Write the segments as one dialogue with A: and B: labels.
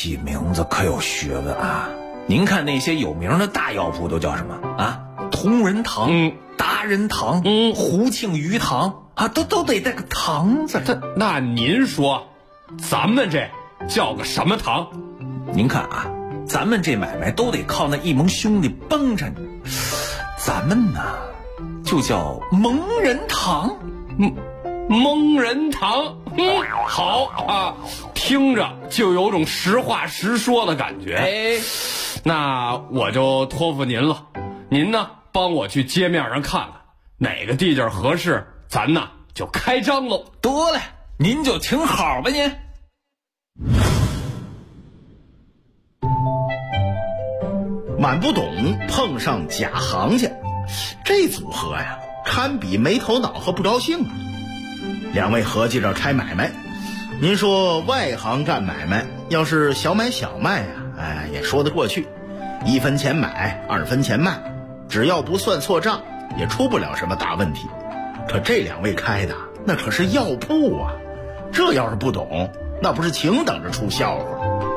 A: 起名字可有学问啊！您看那些有名的大药铺都叫什么啊？同仁堂、达仁堂、胡庆余堂啊，都得带个堂字。
B: 那您说，咱们这叫个什么堂？
A: 您看啊，咱们这买卖都得靠那一盟兄弟帮着你，咱们呢就叫蒙人堂。
B: 蒙人堂，好啊，听着就有种实话实说的感觉。那我就托付您了，您呢帮我去街面上看看哪个地界合适，咱呢就开张喽。
A: 得嘞，您就请好吧您。
C: 满不懂碰上假行家，这组合呀堪比没头脑和不高兴啊。两位合计着开买卖，您说外行干买卖，要是小买小卖啊，也说得过去，1分钱买2分钱卖，只要不算错账，也出不了什么大问题。可这两位开的那可是药铺啊，这要是不懂，那不是请等着出笑话。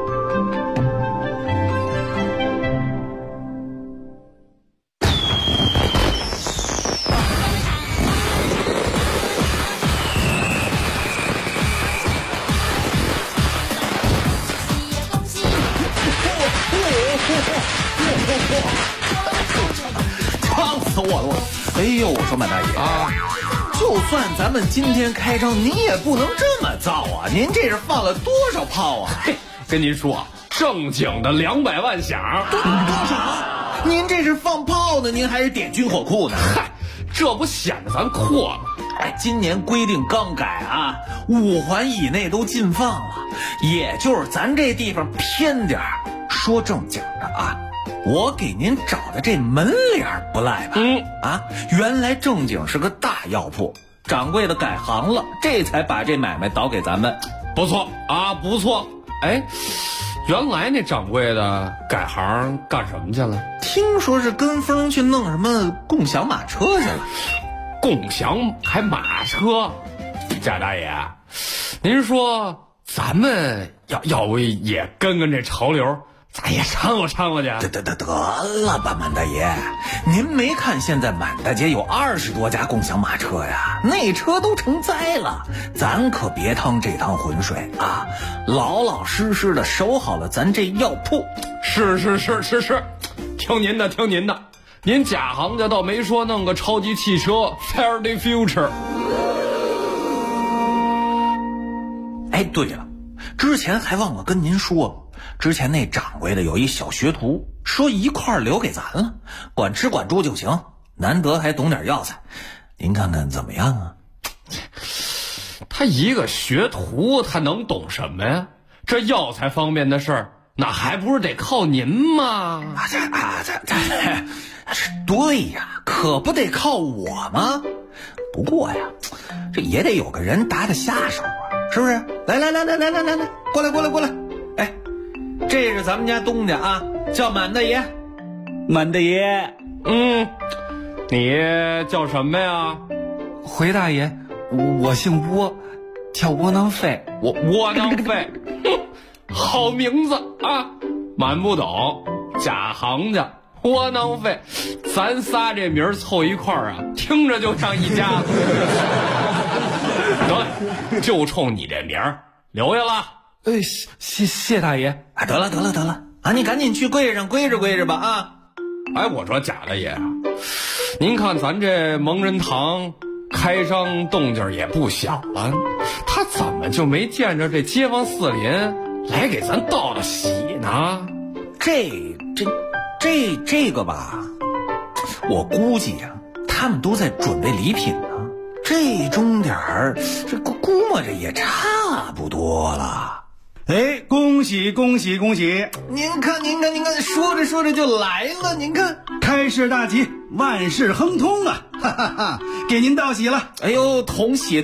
A: 呛死我了！哎呦，我说满大爷啊，就算咱们今天开张，您也不能这么造啊！您这是放了多少炮啊？
B: 跟您说，正经的200万响。
A: 多少？您这是放炮呢，您还是点军火库呢？
B: 嗨，这不显得咱阔吗？
A: 今年规定刚改啊，5环以内都禁放了，也就是咱这地方偏点儿。说正经的啊，我给您找的这门脸不赖吧？原来正经是个大药铺，掌柜的改行了，这才把这买卖倒给咱们。
B: 不错啊，不错。原来那掌柜的改行干什么去了？
A: 听说是跟风去弄什么共享马车去了。
B: 共享还马车？贾大爷，您说咱们要不也跟这潮流，咱也掺和掺和去？
A: 得了吧，满大爷，您没看现在满大街有20多家共享马车呀？那车都成灾了，咱可别趟这趟浑水啊！老老实实的守好了咱这药铺。
B: 是，听您的，听您的。您假行家倒没说弄个超级汽车 Fair the Future。
A: 对了，之前还忘了跟您说，之前那掌柜的有一小学徒，说一块留给咱了，管吃管住就行，难得还懂点药材，您看看怎么样啊？
B: 他一个学徒，他能懂什么呀？这药材方面的事儿，那还不是得靠您吗？
A: 对呀，可不得靠我吗？不过呀，这也得有个人打下手啊，是不是？来，过来！这是咱们家东家啊，叫满大爷。
D: 满大爷，
B: 你叫什么呀？
D: 回大爷，我姓窝，叫窝囊废。
B: 窝囊废，好名字啊！满不懂，假行家。窝囊废，咱仨这名凑一块儿啊，听着就像一家。得了，就冲你这名儿留下了。
D: 谢大爷。
A: 得了啊，你赶紧去柜上归着吧啊！
B: 我说贾大爷啊，您看咱这蒙人堂开张动静也不小了，他怎么就没见着这街坊四邻来给咱道喜呢？
A: 这个吧，我估计呀，他们都在准备礼品呢。这钟点儿，这估摸着也差不多了。
D: 恭喜！
A: 您看，说着就来了。您看，
D: 开市大吉，万事亨通啊！哈哈哈，给您道喜了。
A: 哎呦，同喜！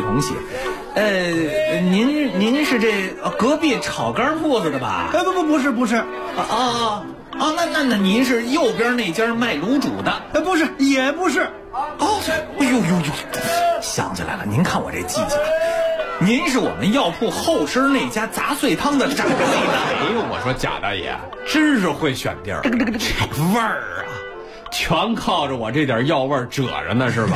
A: 您是这隔壁炒肝铺子的吧？
D: 不是。
A: 那您是右边那家卖卤煮的？
D: 也不是。
A: 哎呦，想起来了，您看我这记性，您是我们药铺后身那家杂碎汤的掌柜的。
B: 我说贾大爷真是会选地儿，这味儿啊，全靠着我这点药味遮着呢，是吧？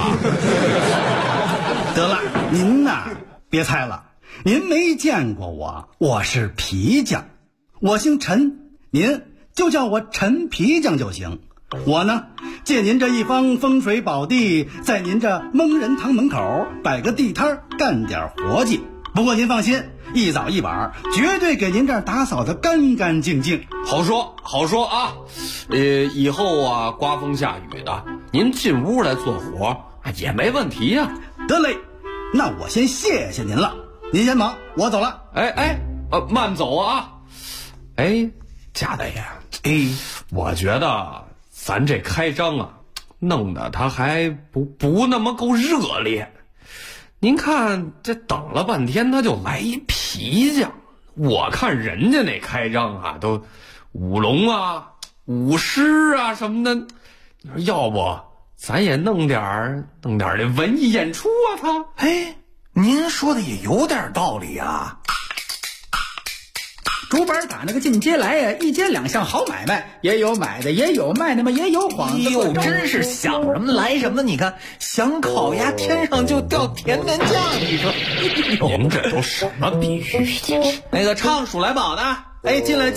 D: 得了，您呐别猜了，您没见过我，我是皮匠，我姓陈，您就叫我陈皮匠就行。我呢借您这一方风水宝地，在您这蒙人堂门口摆个地摊干点活计。不过您放心，一早一晚绝对给您这儿打扫得干干净净。
B: 好说好说啊，以后啊刮风下雨的，您进屋来做活也没问题呀。
D: 得嘞，那我先谢谢您了，您先忙，我走了。
B: 慢走啊。贾大爷，我觉得咱这开张啊，弄得他还不那么够热烈。您看这等了半天，他就来一皮匠。我看人家那开张啊，都舞龙啊、舞狮啊什么的。你说要不咱也弄点这文艺演出啊？
A: 您说的也有点道理啊。
E: 竹板打那个进街来呀，一街两巷好买卖，也有买的，也有卖的嘛，也有幌子。
A: 真是想什么来什么。你看，想烤鸭天上就掉甜面酱，你说？
B: 您这都什么比喻？
A: 那个唱数来宝的，进来。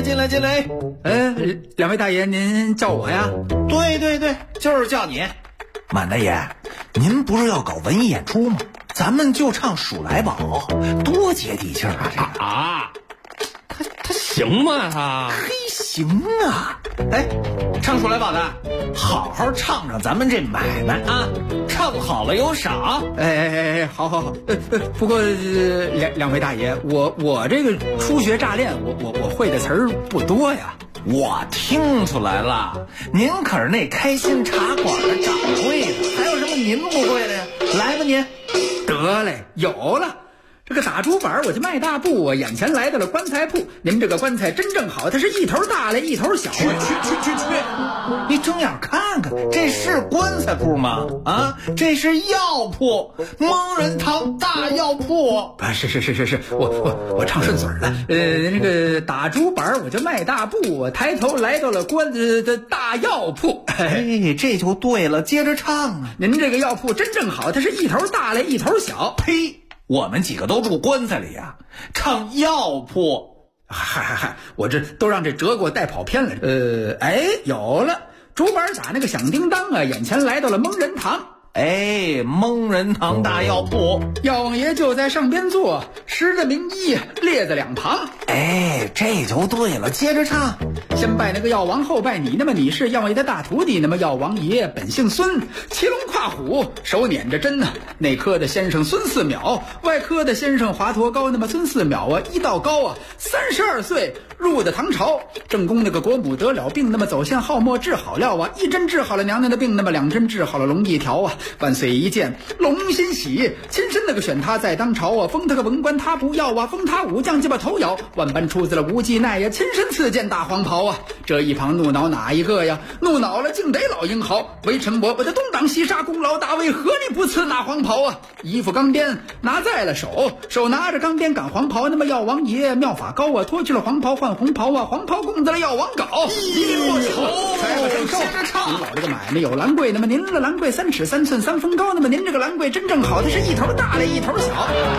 E: 两位大爷，您叫我呀？
A: 对，就是叫你。满大爷，您不是要搞文艺演出吗？咱们就唱数来宝，多接地气儿啊！这个
B: 他行吗？他
A: 行啊！唱数来宝的，好好唱唱咱们这买卖啊，唱好了有赏。
E: 好。不过两位大爷，我这个初学乍练，我会的词儿不多呀。
A: 我听出来了，您可是那开心茶馆的掌柜的，还有什么您不会的呀？来吧您。
E: 得嘞，有了。这个打竹板我就迈大步啊，眼前来到了棺材铺。您这个棺材真正好，它是一头大嘞，一头小。去！
A: 你睁眼看看，这是棺材铺吗？啊，这是药铺，蒙人堂大药铺。
E: 是，我唱顺嘴了。那个打竹板我就迈大步，抬头来到了棺的大药铺。
A: 这就对了，接着唱啊。
E: 您这个药铺真正好，它是一头大嘞，一头小。
A: 呸！我们几个都住棺材里呀，唱药铺。
E: 嗨，我这都让这折给我带跑偏了。有了，竹板打那个响叮当啊，眼前来到了蒙人堂。
A: 蒙人堂大药铺，
E: 药王爷就在上边坐，十的名医列在两旁。
A: 这就对了，接着唱。
E: 先拜那个药王，后拜你，那么你是药王爷的大徒弟，那么药王爷本姓孙，骑龙跨虎，手捻着针内科的先生孙四淼，外科的先生华佗高，那么孙四淼啊，医道高啊，32岁入的唐朝，正宫那个国母得了病，那么走线号末治好料啊，一针治好了娘娘的病，那么2针治好了龙一条啊，万岁一见龙欣喜，亲身那个选他在当朝啊，封他个文官他不要啊，封他武将鸡巴头摇，万般出自了无忌奈呀，亲身赐件大黄袍啊。这一旁怒恼哪一个呀？怒恼了竟得老英豪，微臣我的东挡西杀，功劳大为何力不赐那黄袍啊？衣服钢鞭拿在了手拿着钢鞭赶黄袍，那么药王爷妙法高啊，脱去了黄袍换红袍啊，黄袍供在了药王镐，一领过手揣了正收。您老这个买卖有兰桂，那么您的兰桂3尺3寸3分高，那么您这个兰桂真正好，它是一头大嘞，一头小。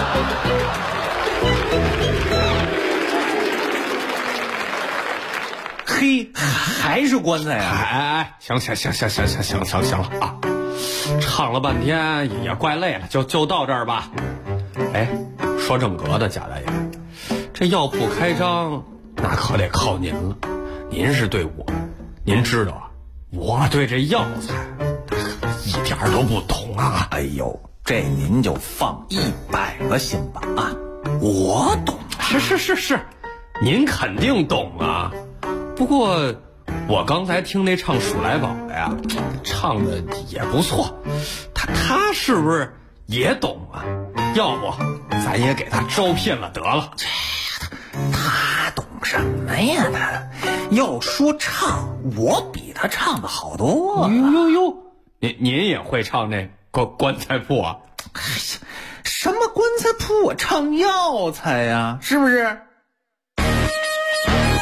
A: 还是棺材啊！
B: 行了啊！唱了半天也怪累了，就到这儿吧。说正格的贾大爷，这药铺开张那可得靠您了。您是对我，您知道啊，我对这药材一点都不懂啊。
A: 这您就放100个心吧啊！我懂，
B: 是，您肯定懂啊。不过我刚才听那唱数来宝的呀，唱的也不错，他是不是也懂啊？要不咱也给他招聘了得了。
A: 他懂什么呀？他要说唱，我比他唱的好多。
B: 您也会唱那棺材铺啊？
A: 什么棺材铺啊？唱药材呀，是不是？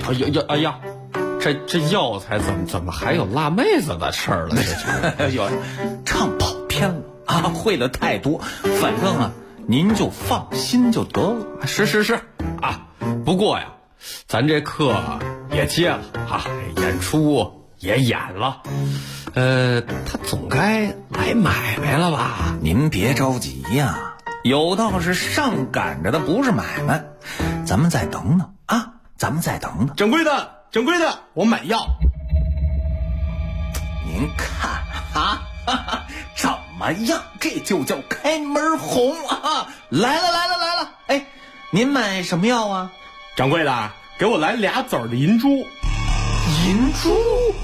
B: 哎呀，这药材怎么还有辣妹子的事儿了？
A: 哎呦，唱跑偏了啊，会的太多。反正啊，您就放心就得了。
B: 是啊，不过呀，咱这课也接了啊，演出也演了，他总该来买卖了吧？
A: 您别着急呀，有道是上赶着的不是买卖，咱们再等等啊，咱们再等等。
C: 掌柜的，我买药。
A: 您看啊，怎么样？这就叫开门红啊！来了，哎，您买什么药啊？
C: 掌柜的，给我来2子的银珠。
A: 银珠？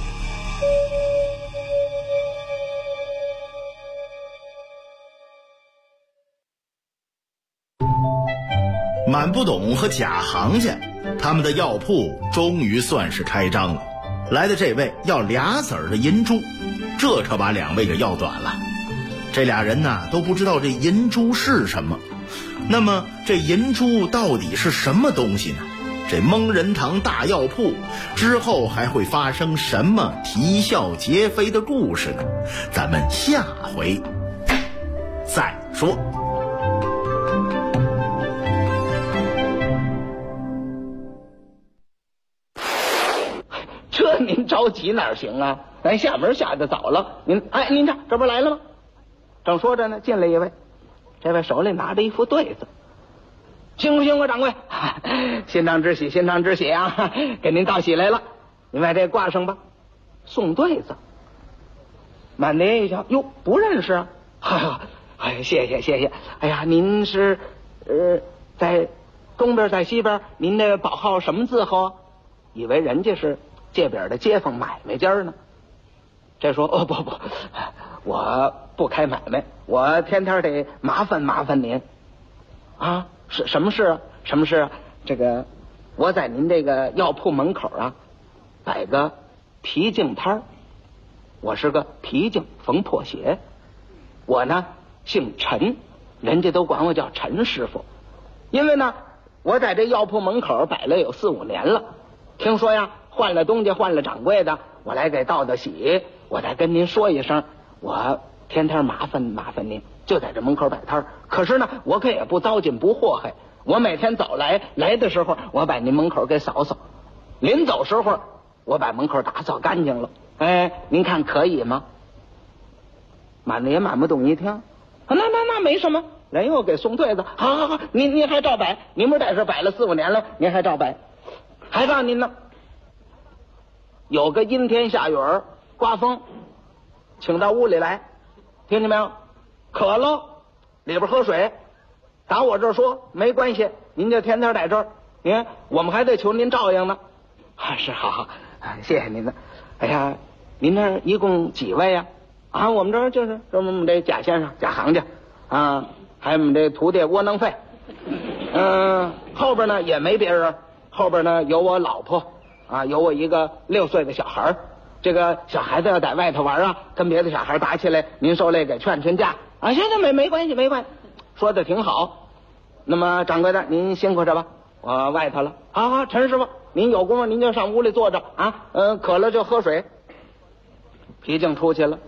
C: 满不懂和假行家，他们的药铺终于算是开张了。来的这位要2子的银珠，这可把2位给要短了。这俩人呢都不知道这银珠是什么。那么这银珠到底是什么东西呢？这蒙人堂大药铺之后还会发生什么啼笑皆非的故事呢？咱们下回再说。
F: 这您着急哪行啊？咱下门下的早了，您瞧，这不来了吗？正说着呢，进来一位，这位手里拿着一副对子。辛苦掌柜，心肠之喜啊，给您道喜来了，您把这挂上吧。送对子。满爹一瞧，哟，不认识啊。谢谢。哎呀，您是在东边在西边，您的宝号什么字号？以为人家是界边的街坊买卖家呢。这说不，我不开买卖，我天天得麻烦您啊。是什么事啊？这个我在您这个药铺门口啊摆个皮镜摊，我是个皮镜缝破鞋。我呢姓陈，人家都管我叫陈师傅。因为呢我在这药铺门口摆了有4-5年了，听说呀换了东家换了掌柜的，我来给道喜，我再跟您说一声，我天天麻烦您，就在这门口摆摊。可是呢我可也不糟践不祸害，我每天早来的时候我把您门口给扫扫，临走时候我把门口打扫干净了。您看可以吗？满子也满不懂一听，那没什么，人又给送对子。好，您还照摆，您不是在这摆了4-5年了，您还照摆。还告诉您呢，有个阴天下雨刮风，请到屋里来，听见没有？渴了里边喝水，打我这儿说没关系，您就天天在这儿，您我们还得求您照应呢。是好，谢谢您的。哎呀，您这儿一共几位呀？我们这儿就是我们这贾先生贾行家啊，还有我们这徒弟窝囊废。后边呢也没别人，后边呢有我老婆啊，有我一个6岁的小孩。这个小孩子要在外头玩啊，跟别的小孩打起来，您受累给劝架啊。行，没关系，说的挺好。那么掌柜的您辛苦着吧，我外头了。好，陈师傅您有功夫您就上屋里坐着啊，渴了就喝水。皮镜出去了，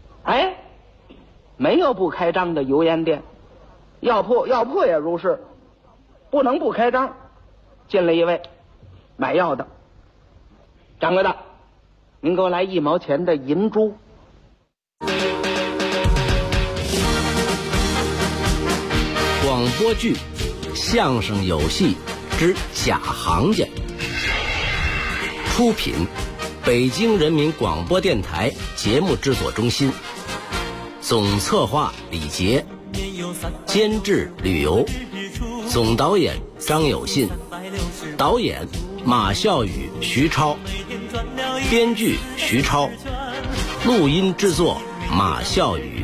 F: 没有不开张的油盐店，药铺也如是，不能不开张。进来一位买药的，掌柜的您给我来1毛钱的银珠。
G: 广播剧《相声有戏之假行家》，出品北京人民广播电台节目制作中心，总策划李杰，监制吕游，总导演张有信，导演马孝宇、徐超，编剧徐超，录音制作马孝宇，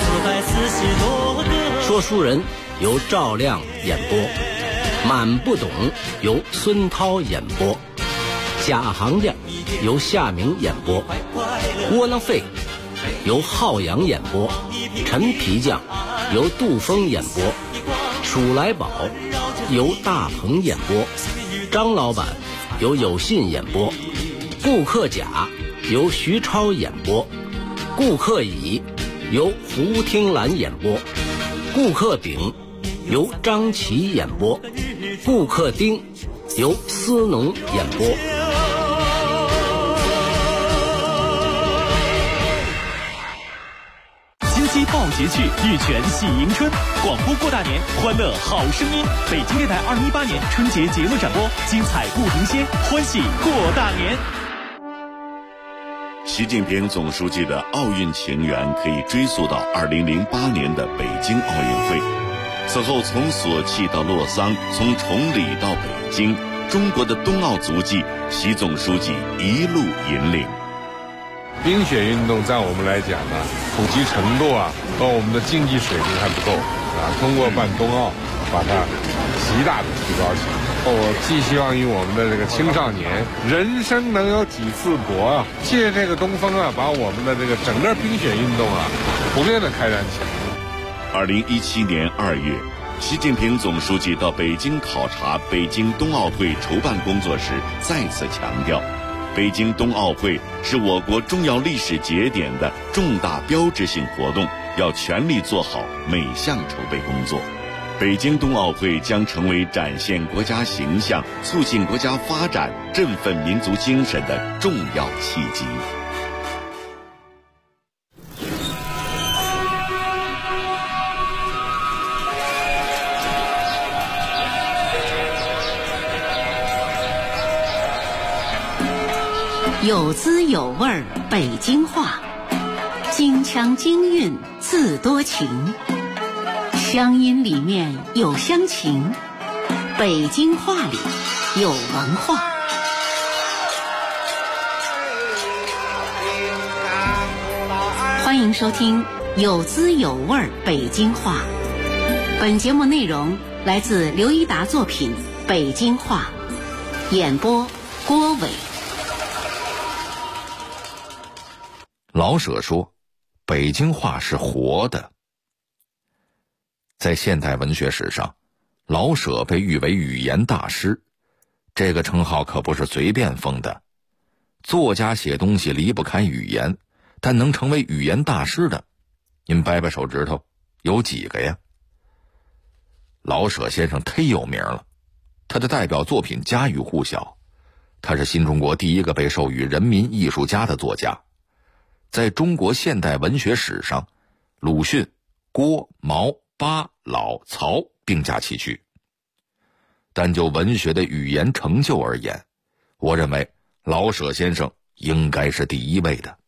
G: 说书人由赵亮演播，满不懂由孙涛演播，假行家由夏明演播，窝囊废由浩洋演播，陈皮匠由杜峰演播，鼠来宝由大鹏演播，张老板由有信演播，顾客甲由徐超演播，顾客乙由胡听兰演播，顾客丙由张琪演播，顾客丁由思农演播。
H: 金鸡报捷趣，玉泉喜迎春，广播过大年，欢乐好声音。北京电台2018年春节节目展播，精彩不停歇，欢喜过大年。
I: 习近平总书记的奥运情缘可以追溯到2008年的北京奥运会。此后从索契到洛桑，从崇礼到北京，中国的冬奥足迹，习总书记一路引领。
J: 冰雪运动在我们来讲呢，普及程度和我们的经济水平还不够通过办冬奥，把它极大的提高起来。我寄希望于我们的这个青少年，人生能有几次搏借这个东风把我们的这个整个冰雪运动普遍的开展起来。
I: 2017年2月，习近平总书记到北京考察北京冬奥会筹办工作时，再次强调，北京冬奥会是我国重要历史节点的重大标志性活动，要全力做好每项筹备工作。北京冬奥会将成为展现国家形象、促进国家发展、振奋民族精神的重要契机。
K: 有滋有味北京话，京腔京韵自多情，乡音里面有乡情，北京话里有文化。欢迎收听有滋有味北京话。本节目内容来自刘一达作品《北京话》，演播郭伟。
L: 老舍说，北京话是活的。在现代文学史上，老舍被誉为语言大师，这个称号可不是随便封的。作家写东西离不开语言，但能成为语言大师的，您掰掰手指头，有几个呀？老舍先生忒有名了，他的代表作品家喻户晓，他是新中国第一个被授予人民艺术家的作家。在中国现代文学史上，鲁迅、郭、毛、巴、老、曹并驾齐驱。但就文学的语言成就而言，我认为老舍先生应该是第一位的。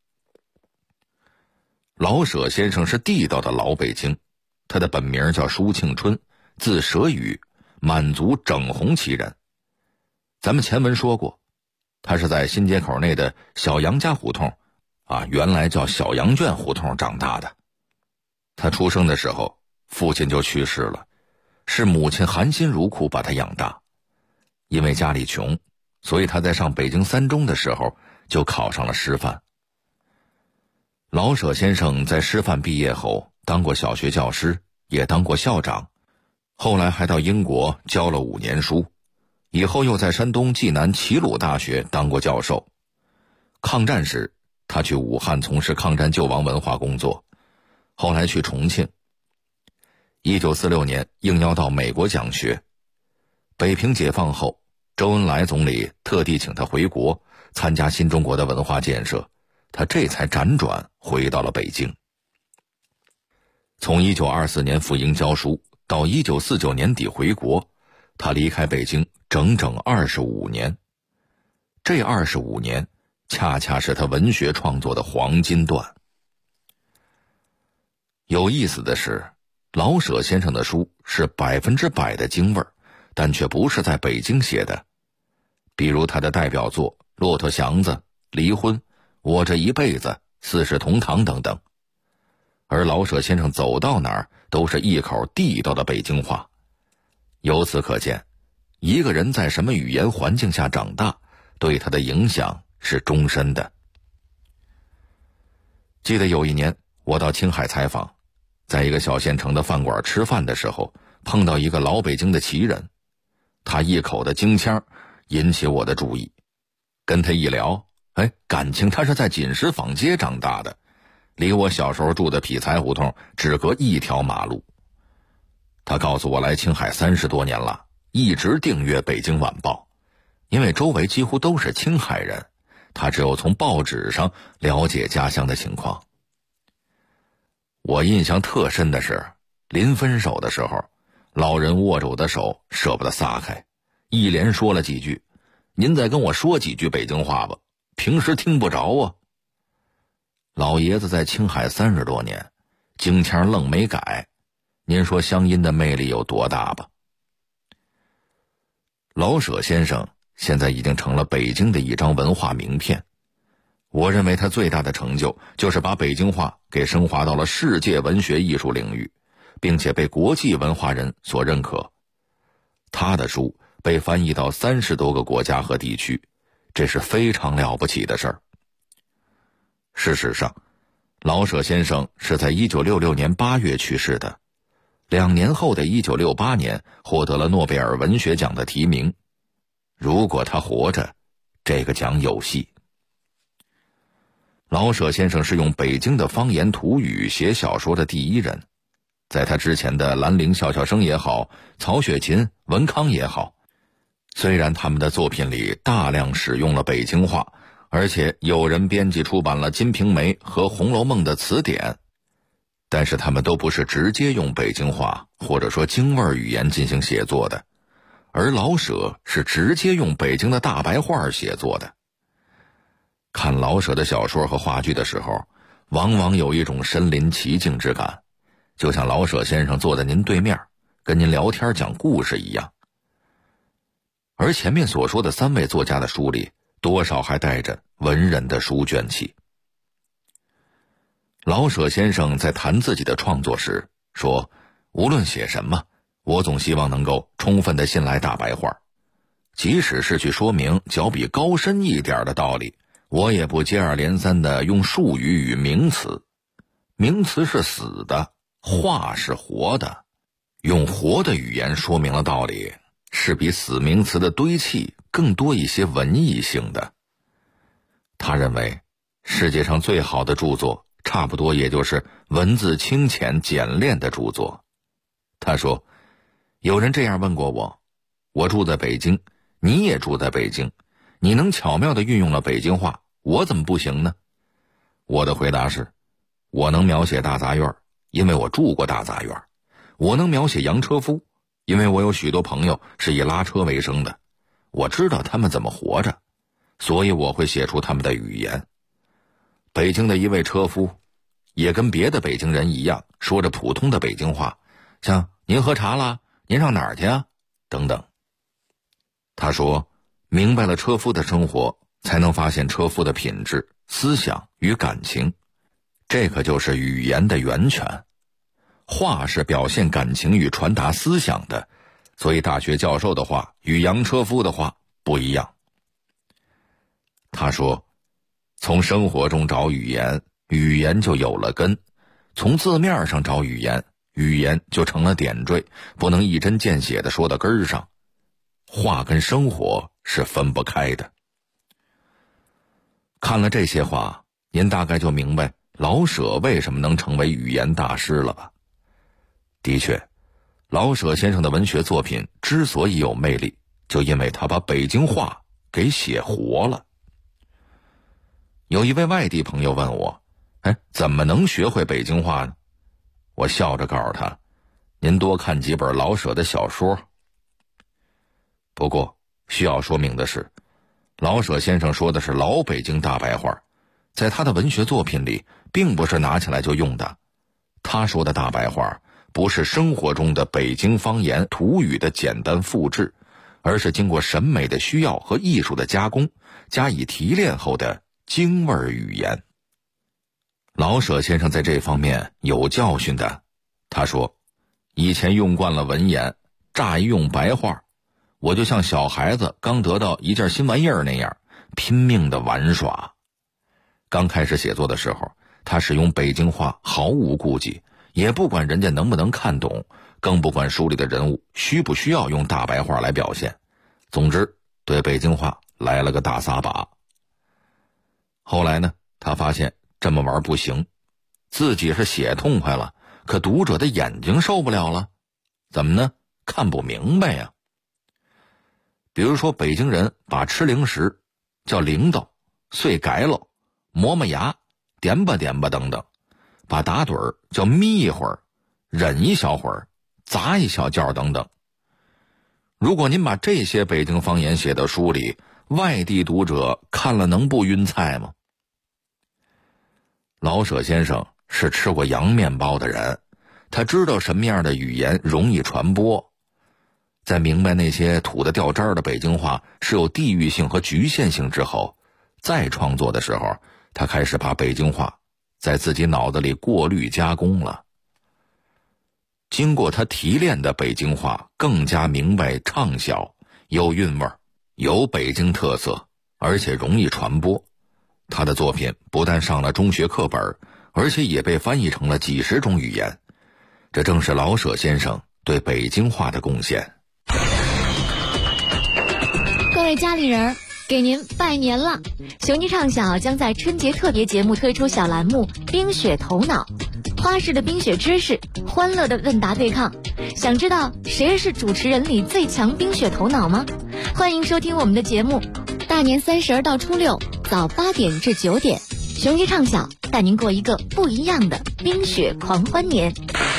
L: 老舍先生是地道的老北京，他的本名叫舒庆春，字舍宇，满族整红旗人。咱们前文说过，他是在新街口内的小杨家胡同原来叫小杨圈胡同长大的。他出生的时候，父亲就去世了，是母亲含辛茹苦把他养大。因为家里穷，所以他在上北京三中的时候就考上了师范。老舍先生在师范毕业后当过小学教师，也当过校长，后来还到英国教了5年书，以后又在山东济南齐鲁大学当过教授。抗战时他去武汉从事抗战救亡文化工作，后来去重庆。1946年应邀到美国讲学。北平解放后，周恩来总理特地请他回国参加新中国的文化建设，他这才辗转回到了北京。从1924年赴英教书到1949年底回国，他离开北京整整25年。这25年恰恰是他文学创作的黄金段。有意思的是，老舍先生的书是100%的京味儿，但却不是在北京写的。比如他的代表作《骆驼祥子》《离婚》《我这一辈子》《四世同堂》等等。而老舍先生走到哪儿都是一口地道的北京话。由此可见，一个人在什么语言环境下长大，对他的影响是终身的。记得有一年我到青海采访，在一个小县城的饭馆吃饭的时候，碰到一个老北京的旗人，他一口的京腔， 引起我的注意。跟他一聊，感情他是在锦石坊街长大的，离我小时候住的匹才胡同只隔一条马路。他告诉我来青海30多年了，一直订阅《北京晚报》，因为周围几乎都是青海人，他只有从报纸上了解家乡的情况。我印象特深的是，临分手的时候，老人握着我的手舍不得撒开，一连说了几句：“您再跟我说几句北京话吧，平时听不着啊。”老爷子在青海30多年，京腔愣没改，您说乡音的魅力有多大吧？老舍先生现在已经成了北京的一张文化名片。我认为他最大的成就就是把北京话给升华到了世界文学艺术领域，并且被国际文化人所认可。他的书被翻译到30多个国家和地区，这是非常了不起的事儿。事实上，老舍先生是在1966年8月去世的，2年后的1968年获得了诺贝尔文学奖的提名。如果他活着，这个奖有戏。老舍先生是用北京的方言土语写小说的第一人，在他之前的兰陵笑笑生也好，曹雪芹、文康也好，虽然他们的作品里大量使用了北京话，而且有人编辑出版了《金瓶梅》和《红楼梦》的词典，但是他们都不是直接用北京话或者说京味语言进行写作的，而老舍是直接用北京的大白话写作的。看老舍的小说和话剧的时候，往往有一种身临其境之感，就像老舍先生坐在您对面，跟您聊天讲故事一样。而前面所说的3位作家的书里，多少还带着文人的书卷气。老舍先生在谈自己的创作时说，无论写什么，我总希望能够充分地信赖大白话，即使是去说明较比高深一点的道理，我也不接二连三地用术语与名词。名词是死的，话是活的，用活的语言说明了道理，是比死名词的堆砌更多一些文艺性的。他认为，世界上最好的著作，差不多也就是文字清浅简练的著作。他说，有人这样问过我，我住在北京，你也住在北京，你能巧妙地运用了北京话，我怎么不行呢？我的回答是，我能描写大杂院，因为我住过大杂院；我能描写洋车夫，因为我有许多朋友是以拉车为生的，我知道他们怎么活着，所以我会写出他们的语言。北京的一位车夫也跟别的北京人一样，说着普通的北京话，像您喝茶啦，您上哪儿去啊，等等。他说，明白了车夫的生活，才能发现车夫的品质、思想与感情，这可就是语言的源泉。话是表现感情与传达思想的，所以大学教授的话与洋车夫的话不一样。他说，从生活中找语言，语言就有了根；从字面上找语言，语言就成了点缀，不能一针见血地说到根儿上。话跟生活是分不开的。看了这些话，您大概就明白老舍为什么能成为语言大师了吧？的确，老舍先生的文学作品之所以有魅力，就因为他把北京话给写活了。有一位外地朋友问我，怎么能学会北京话呢？我笑着告诉他，您多看几本老舍的小说。不过需要说明的是，老舍先生说的是老北京大白话，在他的文学作品里并不是拿起来就用的。他说的大白话不是生活中的北京方言土语的简单复制，而是经过审美的需要和艺术的加工，加以提炼后的京味语言。老舍先生在这方面有教训的。他说，以前用惯了文言，乍一用白话，我就像小孩子刚得到一件新玩意儿那样，拼命的玩耍。刚开始写作的时候，他使用北京话毫无顾忌，也不管人家能不能看懂，更不管书里的人物需不需要用大白话来表现。总之， 对北京话来了个大撒把。后来呢，他发现这么玩不行，自己是写痛快了，可读者的眼睛受不了了。怎么呢？看不明白呀。比如说北京人把吃零食叫铃铛、碎改了、磨磨牙、点吧点吧等等，把打盹儿叫眯一会儿、忍一小会儿、砸一小觉等等。如果您把这些北京方言写到书里，外地读者看了能不晕菜吗？老舍先生是吃过洋面包的人，他知道什么样的语言容易传播。在明白那些土的掉渣的北京话是有地域性和局限性之后，再创作的时候，他开始把北京话在自己脑子里过滤加工了。经过他提炼的北京话更加明白畅销，有韵味，有北京特色，而且容易传播。他的作品不但上了中学课本，而且也被翻译成了几十种语言。这正是老舍先生对北京话的贡献。
M: 各位家里人，给您拜年了！雄鸡唱小将在春节特别节目推出小栏目冰雪头脑，花式的冰雪知识，欢乐的问答对抗。想知道谁是主持人里最强冰雪头脑吗？欢迎收听我们的节目，大年30到初6早8点至9点，雄鸡唱小带您过一个不一样的冰雪狂欢年。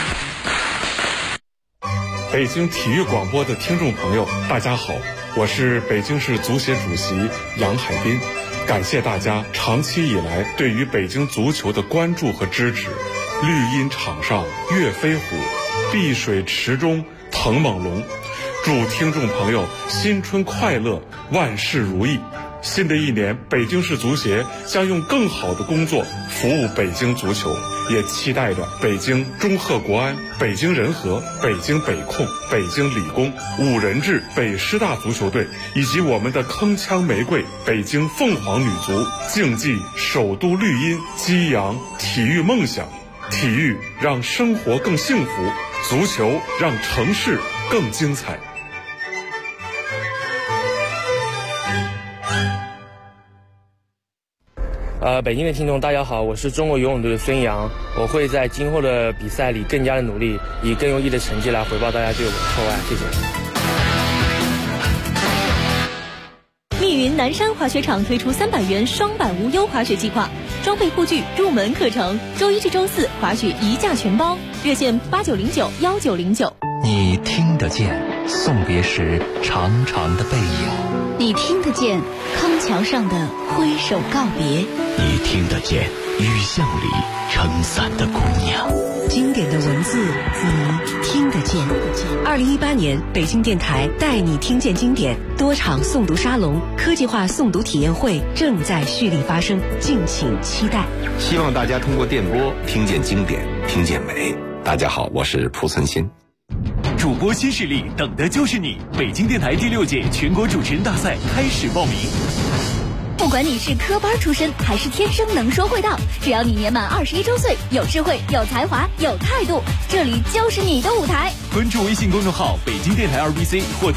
N: 北京体育广播的听众朋友，大家好，我是北京市足协主席杨海滨，感谢大家长期以来对于北京足球的关注和支持。绿茵场上跃飞虎，碧水池中腾猛龙。祝听众朋友新春快乐，万事如意。新的一年，北京市足协将用更好的工作服务北京足球，也期待着北京中赫国安、北京人和、北京北控、北京理工、五人制北师大足球队，以及我们的铿锵玫瑰北京凤凰女足，竞技首都绿茵，激扬体育梦想。体育让生活更幸福，足球让城市更精彩。
O: 北京的听众大家好，我是中国游泳队的孙杨，我会在今后的比赛里更加的努力，以更优异的成绩来回报大家对我的厚爱，谢
P: 谢。密云南山滑雪场推出300元双板无忧滑雪计划，装备护具、入门课程，周1至周4滑雪一价全包，热线89091909。
Q: 你听得见送别时长长的背影，
K: 你听得见康桥上的挥手告别，
Q: 你听得见雨巷里撑伞的姑娘。
R: 经典的文字，你听得见。2018年，北京电台带你听见经典多场诵读沙龙、科技化诵读体验会正在蓄力发生，敬请期待。
S: 希望大家通过电波听见经典，听见美。大家好，我是蒲存昕。
H: 主播新势力，等的就是你！北京电台第6届全国主持人大赛开始报名。
P: 不管你是科班出身还是天生能说会道，只要你年满21周岁，有智慧、有才华、有态度，这里就是你的舞台。
H: 关注微信公众号北京电台2BC或